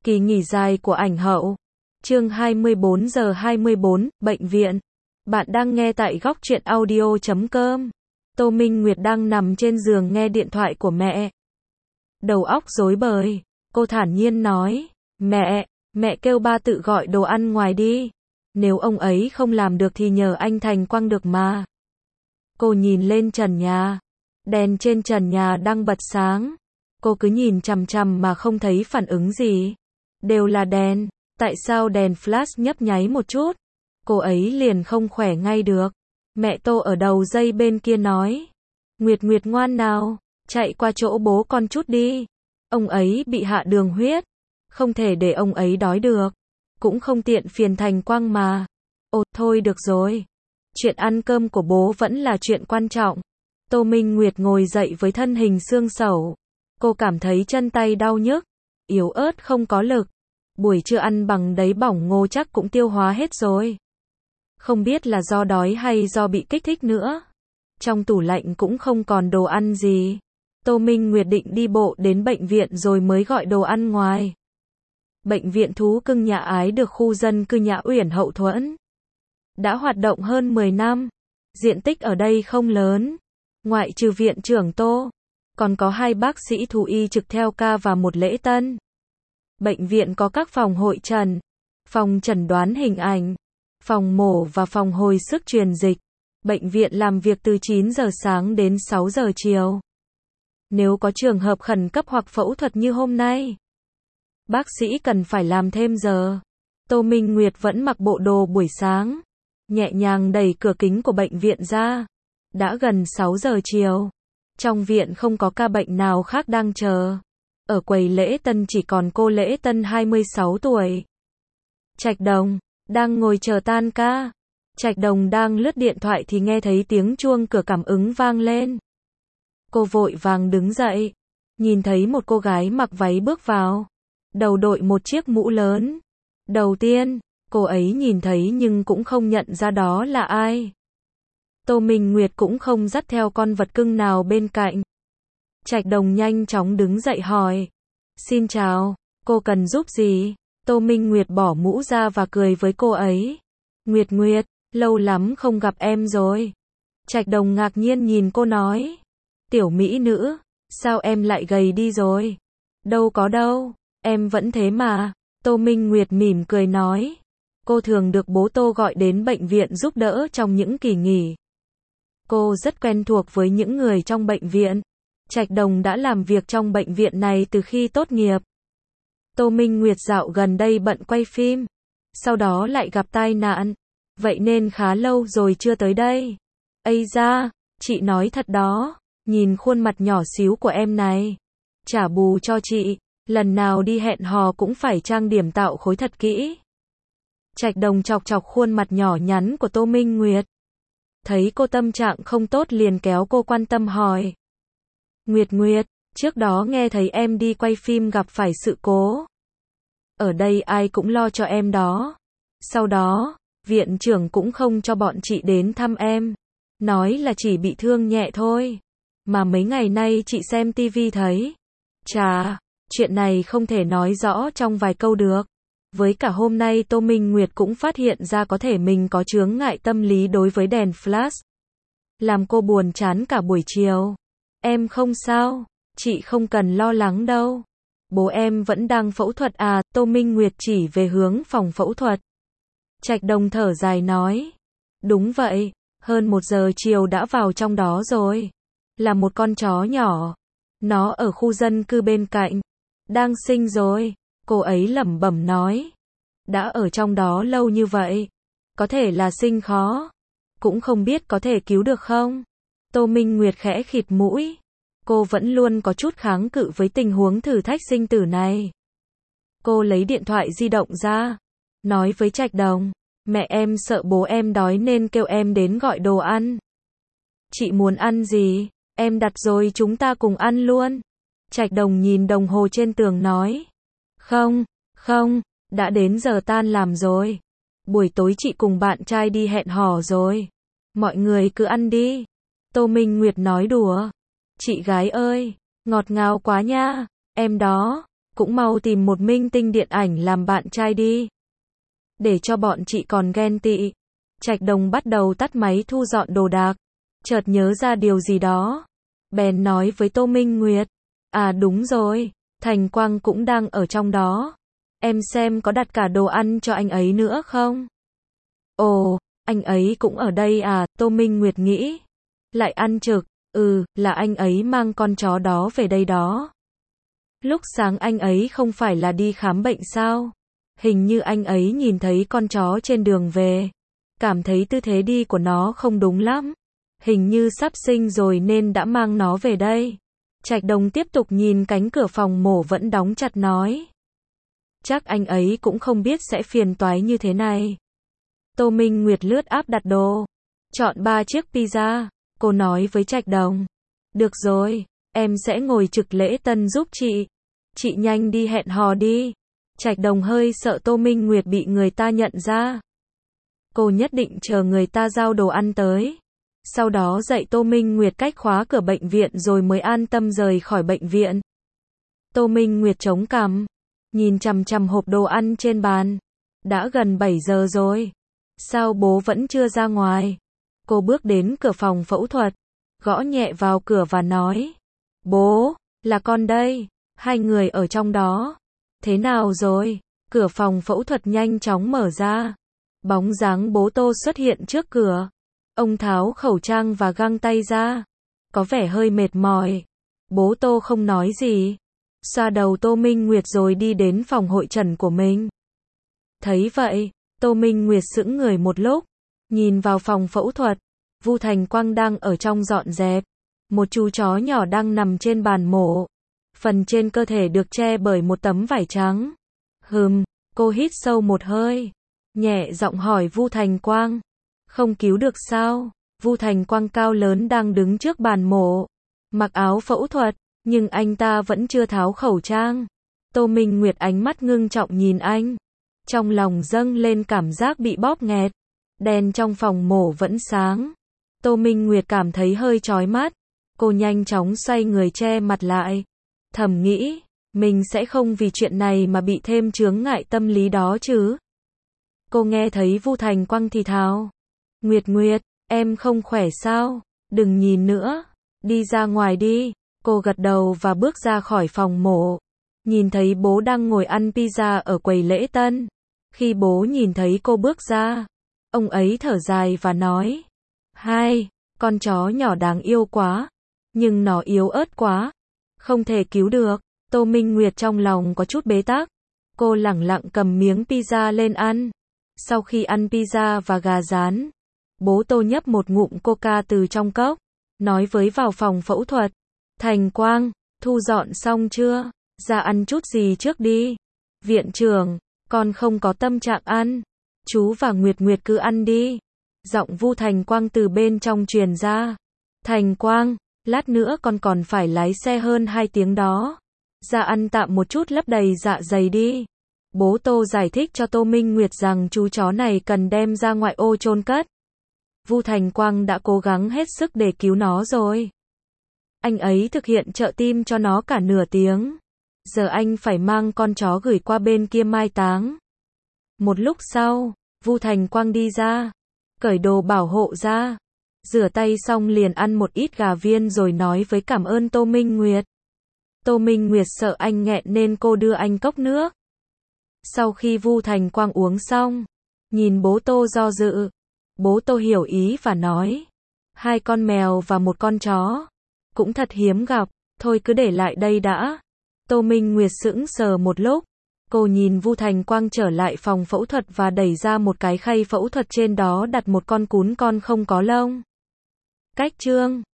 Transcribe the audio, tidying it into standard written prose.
Kỳ nghỉ dài của ảnh hậu. Chương 24 giờ 24, bệnh viện. Bạn đang nghe tại góc truyện audio.com. Tô Minh Nguyệt đang nằm trên giường nghe điện thoại của mẹ. Đầu óc rối bời, cô thản nhiên nói, mẹ kêu ba tự gọi đồ ăn ngoài đi. Nếu ông ấy không làm được thì nhờ anh Thành Quang được mà. Cô nhìn lên trần nhà. Đèn trên trần nhà đang bật sáng. Cô cứ nhìn chằm chằm mà không thấy phản ứng gì. Đều là đèn, tại sao đèn flash nhấp nháy một chút? Cô ấy liền không khỏe ngay được. Mẹ Tô ở đầu dây bên kia nói. Nguyệt Nguyệt ngoan nào, chạy qua chỗ bố con chút đi. Ông ấy bị hạ đường huyết. Không thể để ông ấy đói được. Cũng không tiện phiền Thành Quang mà. Ồ, thôi được rồi. Chuyện ăn cơm của bố vẫn là chuyện quan trọng. Tô Minh Nguyệt ngồi dậy với thân hình xương xẩu. Cô cảm thấy chân tay đau nhức, yếu ớt không có lực. Buổi trưa ăn bằng đấy bỏng ngô chắc cũng tiêu hóa hết rồi. Không biết là do đói hay do bị kích thích nữa. Trong tủ lạnh cũng không còn đồ ăn gì. Tô Minh Nguyệt định đi bộ đến bệnh viện rồi mới gọi đồ ăn ngoài. Bệnh viện thú cưng Nhà Ái được khu dân cư Nhà Uyển hậu thuẫn. Đã hoạt động hơn 10 năm. Diện tích ở đây không lớn. Ngoại trừ viện trưởng Tô, còn có 2 bác sĩ thú y trực theo ca và 1 lễ tân. Bệnh viện có các phòng hội trần, phòng chẩn đoán hình ảnh, phòng mổ và phòng hồi sức truyền dịch. Bệnh viện làm việc từ 9 giờ sáng đến 6 giờ chiều. Nếu có trường hợp khẩn cấp hoặc phẫu thuật như hôm nay, bác sĩ cần phải làm thêm giờ. Tô Minh Nguyệt vẫn mặc bộ đồ buổi sáng, nhẹ nhàng đẩy cửa kính của bệnh viện ra. Đã gần 6 giờ chiều. Trong viện không có ca bệnh nào khác đang chờ. Ở quầy lễ tân chỉ còn cô lễ tân 26 tuổi. Trạch Đồng, đang ngồi chờ tan ca. Trạch Đồng đang lướt điện thoại thì nghe thấy tiếng chuông cửa cảm ứng vang lên. Cô vội vàng đứng dậy. Nhìn thấy một cô gái mặc váy bước vào. Đầu đội một chiếc mũ lớn. Đầu tiên, cô ấy nhìn thấy nhưng cũng không nhận ra đó là ai. Tô Minh Nguyệt cũng không dắt theo con vật cưng nào bên cạnh. Trạch Đồng nhanh chóng đứng dậy hỏi. Xin chào, cô cần giúp gì? Tô Minh Nguyệt bỏ mũ ra và cười với cô ấy. Nguyệt Nguyệt, lâu lắm không gặp em rồi. Trạch Đồng ngạc nhiên nhìn cô nói. Tiểu mỹ nữ, sao em lại gầy đi rồi? Đâu có đâu, em vẫn thế mà. Tô Minh Nguyệt mỉm cười nói. Cô thường được bố Tô gọi đến bệnh viện giúp đỡ trong những kỳ nghỉ. Cô rất quen thuộc với những người trong bệnh viện. Trạch Đồng đã làm việc trong bệnh viện này từ khi tốt nghiệp. Tô Minh Nguyệt dạo gần đây bận quay phim. Sau đó lại gặp tai nạn. Vậy nên khá lâu rồi chưa tới đây. Ây da, chị nói thật đó. Nhìn khuôn mặt nhỏ xíu của em này. Trả bù cho chị. Lần nào đi hẹn hò cũng phải trang điểm tạo khối thật kỹ. Trạch Đồng chọc chọc khuôn mặt nhỏ nhắn của Tô Minh Nguyệt. Thấy cô tâm trạng không tốt liền kéo cô quan tâm hỏi. Nguyệt Nguyệt, trước đó nghe thấy em đi quay phim gặp phải sự cố. Ở đây ai cũng lo cho em đó. Sau đó, viện trưởng cũng không cho bọn chị đến thăm em. Nói là chỉ bị thương nhẹ thôi. Mà mấy ngày nay chị xem tivi thấy. Chà, chuyện này không thể nói rõ trong vài câu được. Với cả hôm nay Tô Minh Nguyệt cũng phát hiện ra có thể mình có chướng ngại tâm lý đối với đèn flash. Làm cô buồn chán cả buổi chiều. Em không sao, chị không cần lo lắng đâu. Bố em vẫn đang phẫu thuật à? Tô Minh Nguyệt chỉ về hướng phòng phẫu thuật. Trạch Đồng thở dài nói. Đúng vậy, hơn 1 giờ chiều đã vào trong đó rồi. Là một con chó nhỏ. Nó ở khu dân cư bên cạnh. Đang sinh rồi. Cô ấy lẩm bẩm nói. Đã ở trong đó lâu như vậy. Có thể là sinh khó. Cũng không biết có thể cứu được không? Tô Minh Nguyệt khẽ khịt mũi. Cô vẫn luôn có chút kháng cự với tình huống thử thách sinh tử này. Cô lấy điện thoại di động ra. Nói với Trạch Đồng. Mẹ em sợ bố em đói nên kêu em đến gọi đồ ăn. Chị muốn ăn gì? Em đặt rồi chúng ta cùng ăn luôn. Trạch Đồng nhìn đồng hồ trên tường nói. Không, đã đến giờ tan làm rồi. Buổi tối chị cùng bạn trai đi hẹn hò rồi. Mọi người cứ ăn đi. Tô Minh Nguyệt nói đùa. Chị gái ơi, ngọt ngào quá nha. Em đó, cũng mau tìm một minh tinh điện ảnh làm bạn trai đi. Để cho bọn chị còn ghen tị. Trạch Đồng bắt đầu tắt máy thu dọn đồ đạc. Chợt nhớ ra điều gì đó. Bèn nói với Tô Minh Nguyệt. À đúng rồi, Thành Quang cũng đang ở trong đó. Em xem có đặt cả đồ ăn cho anh ấy nữa không? Ồ, anh ấy cũng ở đây à, Tô Minh Nguyệt nghĩ. Lại ăn trực, là anh ấy mang con chó đó về đây đó. Lúc sáng anh ấy không phải là đi khám bệnh sao? Hình như anh ấy nhìn thấy con chó trên đường về. Cảm thấy tư thế đi của nó không đúng lắm. Hình như sắp sinh rồi nên đã mang nó về đây. Trạch Đồng tiếp tục nhìn cánh cửa phòng mổ vẫn đóng chặt nói. Chắc anh ấy cũng không biết sẽ phiền toái như thế này. Tô Minh Nguyệt lướt app đặt đồ. Chọn 3 chiếc pizza. Cô nói với Trạch Đồng. Được rồi, em sẽ ngồi trực lễ tân giúp chị. Chị nhanh đi hẹn hò đi. Trạch Đồng hơi sợ Tô Minh Nguyệt bị người ta nhận ra. Cô nhất định chờ người ta giao đồ ăn tới. Sau đó dạy Tô Minh Nguyệt cách khóa cửa bệnh viện rồi mới an tâm rời khỏi bệnh viện. Tô Minh Nguyệt chống cằm, nhìn chằm chằm hộp đồ ăn trên bàn. Đã gần 7 giờ rồi. Sao bố vẫn chưa ra ngoài? Cô bước đến cửa phòng phẫu thuật, gõ nhẹ vào cửa và nói. Bố, là con đây. Hai người ở trong đó. Thế nào rồi? Cửa phòng phẫu thuật nhanh chóng mở ra. Bóng dáng bố Tô xuất hiện trước cửa. Ông tháo khẩu trang và găng tay ra. Có vẻ hơi mệt mỏi. Bố Tô không nói gì. Xoa đầu Tô Minh Nguyệt rồi đi đến phòng hội trần của mình. Thấy vậy, Tô Minh Nguyệt sững người một lúc. Nhìn vào phòng phẫu thuật. Vu Thành Quang đang ở trong dọn dẹp. Một chú chó nhỏ đang nằm trên bàn mổ. Phần trên cơ thể được che bởi một tấm vải trắng. Cô hít sâu một hơi. Nhẹ giọng hỏi Vu Thành Quang. Không cứu được sao? Vu Thành Quang cao lớn đang đứng trước bàn mổ. Mặc áo phẫu thuật, nhưng anh ta vẫn chưa tháo khẩu trang. Tô Minh Nguyệt ánh mắt ngưng trọng nhìn anh. Trong lòng dâng lên cảm giác bị bóp nghẹt. Đèn trong phòng mổ vẫn sáng. Tô Minh Nguyệt cảm thấy hơi chói mắt. Cô nhanh chóng xoay người che mặt lại. Thầm nghĩ, mình sẽ không vì chuyện này mà bị thêm chướng ngại tâm lý đó chứ. Cô nghe thấy Vu Thành Quang thì thào. Nguyệt, em không khỏe sao? Đừng nhìn nữa. Đi ra ngoài đi. Cô gật đầu và bước ra khỏi phòng mổ. Nhìn thấy bố đang ngồi ăn pizza ở quầy lễ tân. Khi bố nhìn thấy cô bước ra, ông ấy thở dài và nói. Hai, con chó nhỏ đáng yêu quá. Nhưng nó yếu ớt quá. Không thể cứu được. Tô Minh Nguyệt trong lòng có chút bế tắc. Cô lẳng lặng cầm miếng pizza lên ăn. Sau khi ăn pizza và gà rán, bố Tô nhấp một ngụm coca từ trong cốc, nói với vào phòng phẫu thuật. Thành Quang, thu dọn xong chưa? Ra ăn chút gì trước đi. Viện trưởng, con không có tâm trạng ăn. Chú và Nguyệt cứ ăn đi. Giọng Vu Thành Quang từ bên trong truyền ra. Thành Quang, lát nữa con còn phải lái xe hơn 2 tiếng đó. Ra ăn tạm một chút lấp đầy dạ dày đi. Bố Tô giải thích cho Tô Minh Nguyệt rằng chú chó này cần đem ra ngoại ô chôn cất. Vu Thành Quang đã cố gắng hết sức để cứu nó rồi. Anh ấy thực hiện trợ tim cho nó cả nửa tiếng. Giờ anh phải mang con chó gửi qua bên kia mai táng. Một lúc sau, Vu Thành Quang đi ra, cởi đồ bảo hộ ra, rửa tay xong liền ăn một ít gà viên rồi nói với cảm ơn Tô Minh Nguyệt. Tô Minh Nguyệt sợ anh nghẹn nên cô đưa anh cốc nước. Sau khi Vu Thành Quang uống xong, nhìn bố Tô do dự, bố Tô hiểu ý và nói. 2 con mèo và 1 con chó. Cũng thật hiếm gặp, thôi cứ để lại đây đã. Tô Minh Nguyệt sững sờ một lúc. Cô nhìn Vu Thành Quang trở lại phòng phẫu thuật và đẩy ra một cái khay phẫu thuật trên đó đặt một con cún con không có lông. Cách chương